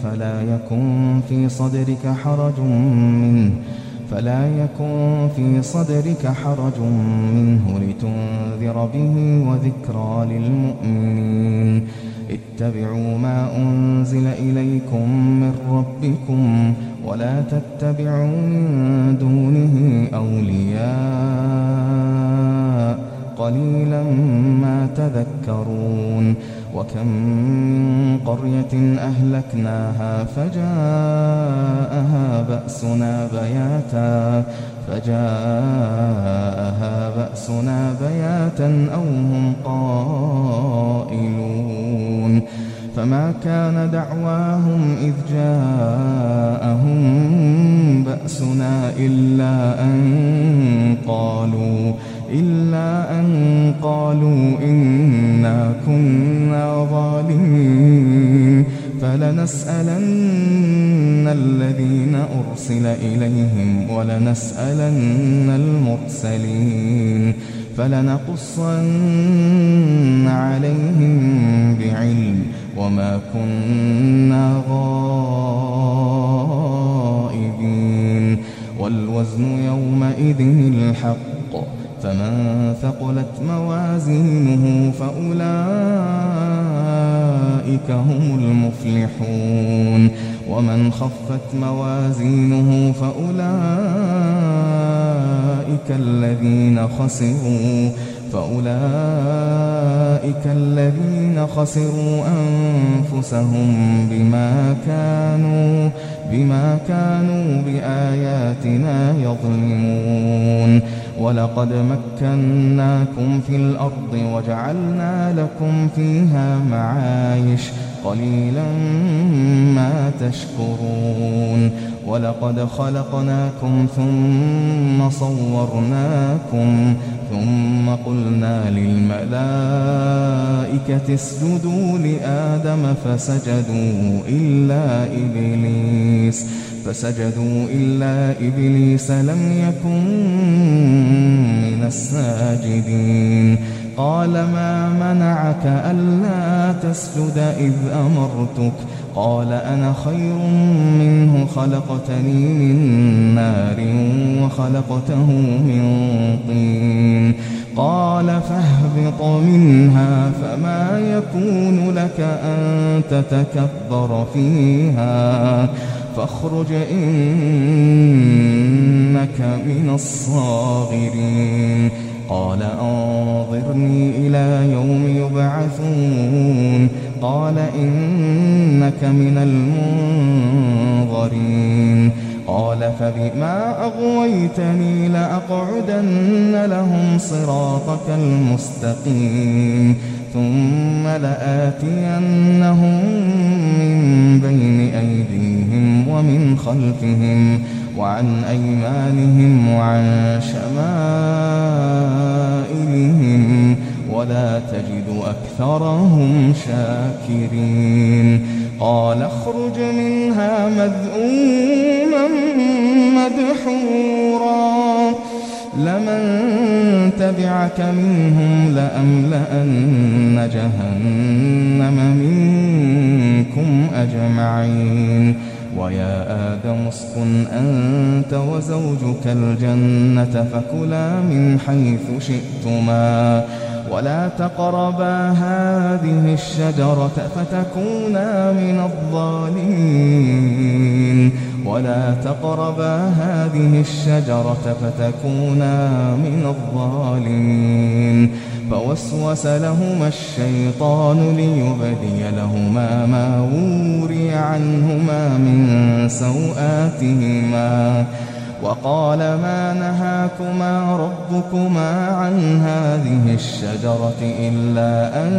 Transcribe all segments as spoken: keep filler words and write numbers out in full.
فلا يكن في صدرك حرج منه فلا يكن في صدرك حرج منه لتنذر به وذكرى للمؤمنين. اتبعوا ما أنزل إليكم من ربكم ولا تتبعوا من دونه أولياء قليلا ما تذكرون. وكم من قرية أهلكناها فجاءها بأسنا بياتا فجاءها بأسنا بياتا أو هم قائلون. فما كان دعواهم إذ جاءهم بأسنا إلا أن قالوا إلا أن قالوا إنا كنا ظالمين. فلنسألن الذين أرسل إليهم ولنسألن المرسلين فلنقصن عليهم بعلم وما كنا غائبين. والوزن يومئذ الحق فمن ثقلت موازينه فأولئك هم المفلحون ومن خفت موازينه فأولئك الذين خسروا فأولئك الذين خسروا أنفسهم بما كانوا بما كانوا بآياتنا يظلمون. ولقد مكناكم في الأرض وجعلنا لكم فيها معايش قليلا ما تشكرون. ولقد خلقناكم ثم صورناكم ثم قلنا للملائكة اسجدوا لآدم فسجدوا إلا إبليس فسجدوا إلا إبليس لم يكن من الساجدين. قال ما منعك ألا تسجد إذ أمرتك قال أنا خير منه خلقتني من نار وخلقته من طين. قال فاهبط منها فما يكون لك أن تتكبر فيها فاخرج إنك من الصاغرين. قال أنظرني إلى يوم يبعثون قال إنك من المنظرين. قال فبما أغويتني لأقعدن لهم صراطك المستقيم ثم لآتينهم من بين أيديهم ومن خلفهم وعن أيمانهم وعن شمائلهم ولا تجد أكثرهم شاكرين. قال اخرج منها مذءوما مدحورا لمن تبعك منهم لأملأن جهنم منكم أجمعين. ويا آدم اسكن أنت وزوجك الجنة فكلا من حيث شئتما ولا تقربا هذه الشجرة فتكونا من الظالمين ولا تقربا هذه الشجرة فتكونا من الظالمين. فوسوس لهما الشيطان ليبدي لهما ما وري عنهما من سوآتهما وقال ما نهاكما ربكما عن هذه الشجرة إلا أن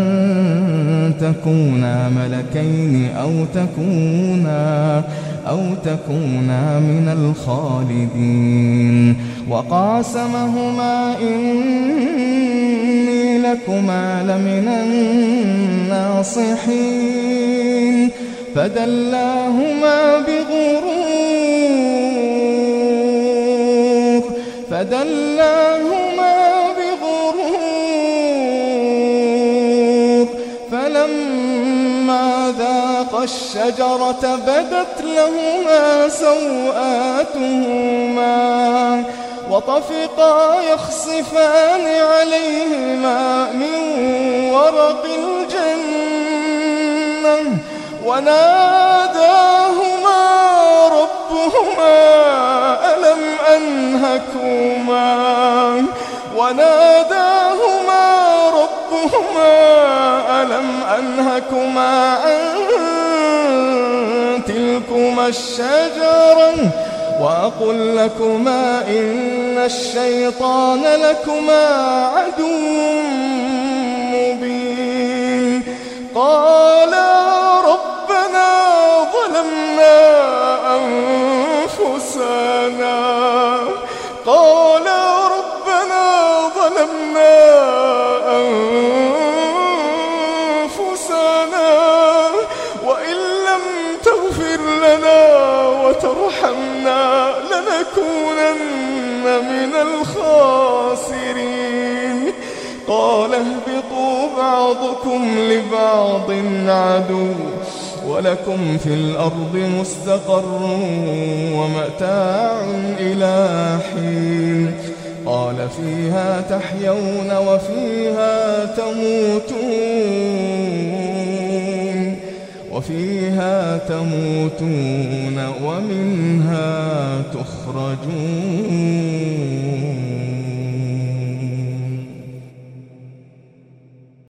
تكونا ملكين أو تكونا أو تكونا من الخالدين. وقاسمهما إني لكما لمن الناصحين فدلاهما بغرور فدلاهما بغرور فلما ذاقا الشجرة بدت لهما سوآتهما وطفقا يخصفان عليهما من ورق الجنة وناداهما ربهما ألم أنهكما وناداهما ربهما ألم أنهكما عن تلكما الشجرة وأقل لكما إن الشيطان لكما عدو مبين قالا ربنا ظلمنا أنفسنا قالا ربنا ظلمنا أنفسنا وإن لم تغفر لنا وترحمنا لنكونن من الخاسرين قال اهبطوا بعضكم لبعض عدو ولكم في الأرض مستقر ومتاع إلى حين قال فيها تحيون وفيها تموتون وفيها تموتون ومنها تخرجون.